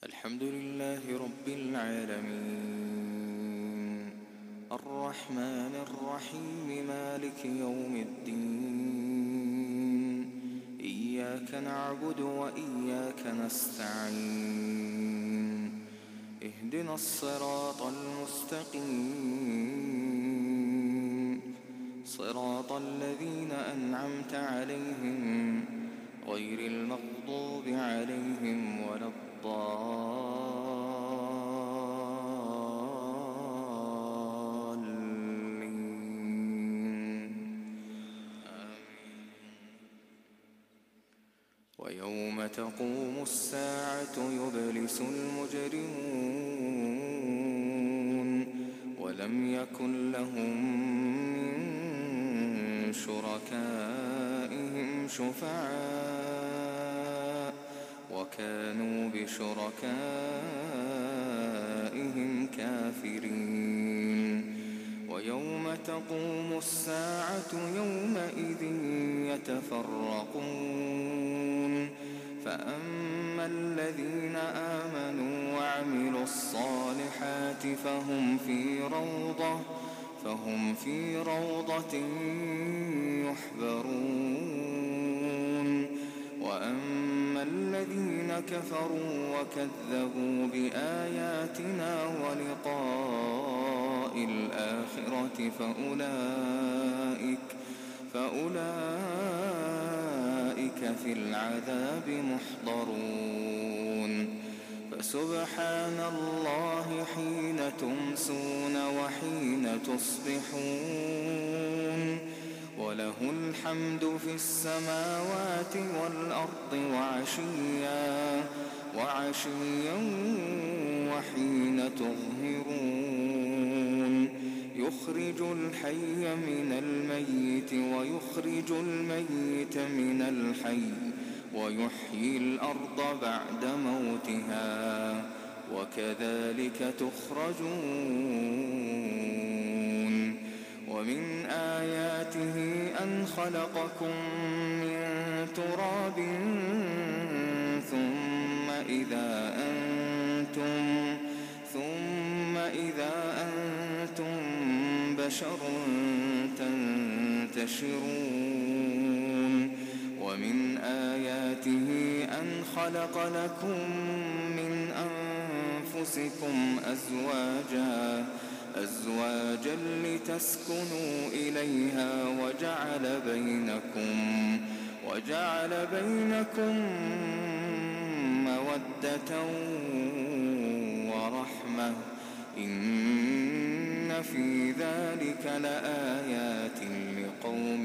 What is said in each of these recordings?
الحمد لله رب العالمين الرحمن الرحيم مالك يوم الدين إياك نعبد وإياك نستعين اهدنا الصراط المستقيم صراط الذين أنعمت عليهم غير المغضوب عليهم ولا الضالين آمين. ويوم تقوم الساعة يبلس المجرمون ولم يكن لهم من شركائهم شفعاء وكانوا بشركائهم كافرين. ويوم تقوم الساعة يومئذ يتفرقون فأما الذين آمنوا وعملوا الصالحات فهم في روضة يحبرون. وأما الذين كفروا وكذبوا بآياتنا ولقاء الآخرة فأولئك في العذاب محضرون. فسبحان الله حين تمسون وحين تصبحون وله الحمد في السماوات والأرض وعشيا وحين تظهرون. يخرج الحي من الميت ويخرج الميت من الحي ويحيي الأرض بعد موتها وكذلك تخرجون. ومن آياته أن خلقكم من تراب ثم إذا أنتم بشر تنتشرون. ومن آياته أن خلق لكم من أنفسكم أزواجا لتسكنوا إليها وجعل بينكم مودة ورحمة إن في ذلك لآيات لقوم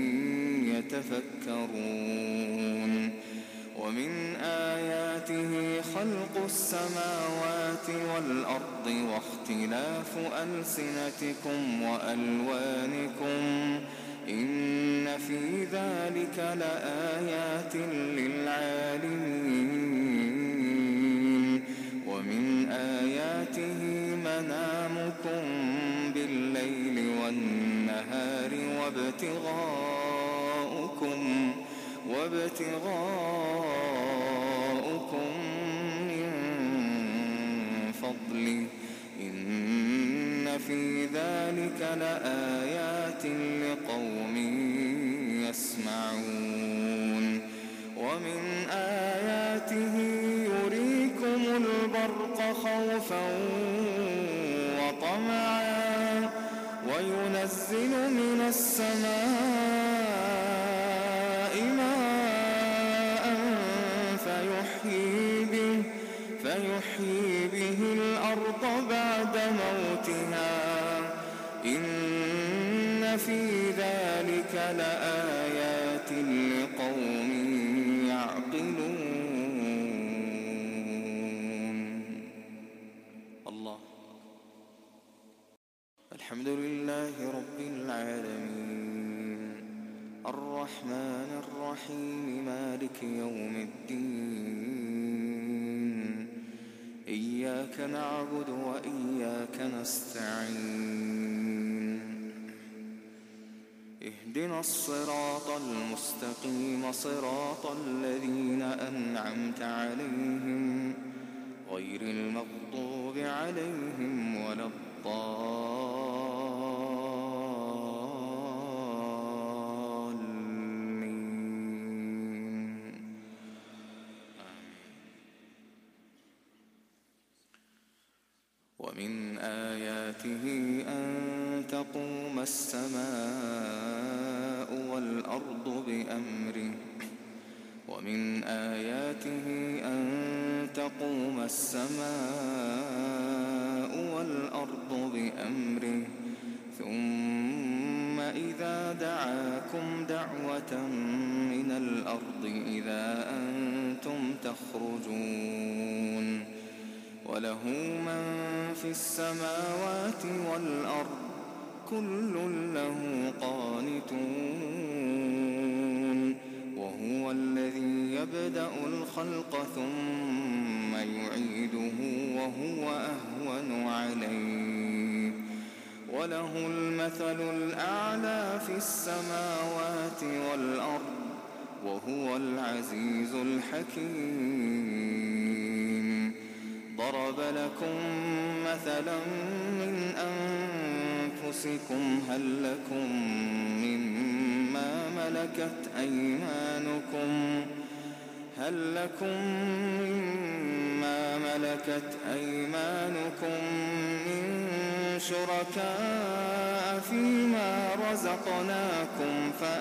يتفكرون. ومن آياته خلق السماوات والأرض واختلاف ألسنتكم وألوانكم إن في ذلك لآيات للعالمين. ومن آياته منامكم بالليل والنهار وابتغاؤكم من فضله إن في ذلك لآيات لقوم يسمعون. ومن آياته يريكم البرق خوفا وطمعا وينزل من السماء ماء فيحيي به الأرض بعد موتها إن في ذلك لآيات لقوم يعقلون. الله. الحمد لله رب العالمين الرحمن الرحيم مالك يوم الدين إياك نعبد وإياك نستعين اهدنا الصراط المستقيم صراط الذين أنعمت عليهم عليهم ولا الضالين. ومن آياته أن تقوم السماء والأرض بأمره ومن آياته أن تقوم السماء والأرض بأمره ثم إذا دعاكم دعوة من الأرض إذا أنتم تخرجون وله من في السماوات والأرض كل له قانتون وهو الذي يبدأ الخلق ثم يعيده وهو أهون عليه وله المثل الأعلى في السماوات والأرض وهو العزيز الحكيم. ضرب لكم مثلا من أنفسكم هل لكم مما ملكت أيمانكم من شركاء فيما رزقناكم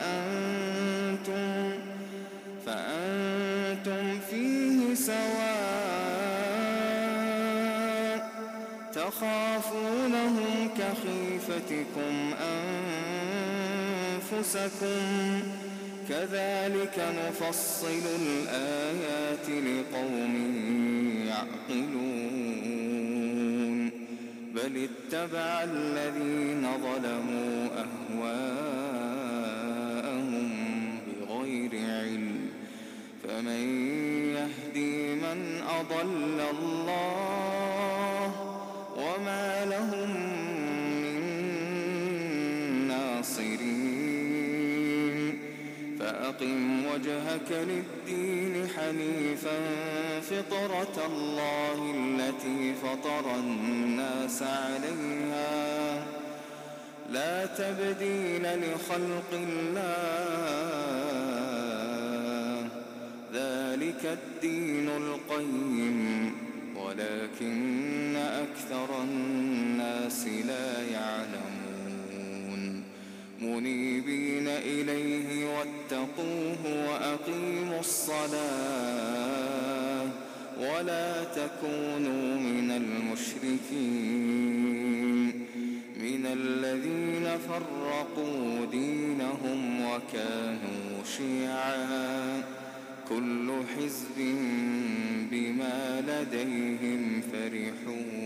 فأنتم فيه سواء تخافونهم كخيفتكم أنفسكم كذلك نفصل الآيات لقوم يعقلون بل اتبع الذين ظلموا أهواءهم بغير علم فمن يهدي من أضل الله وما لهم من ناصرين. فأقم وجهك للدين حنيفا فطرة الله التي فطر الناس عليها لا تبديل لخلق الله ذلك الدين القيم ولكن أكثر الناس لا يعلمون. منيبين إليه واتقوه وأقيموا الصلاة ولا تكونوا من المشركين من الذين فرقوا دينهم وكانوا شيعا كل حزب بما لديهم فرحون.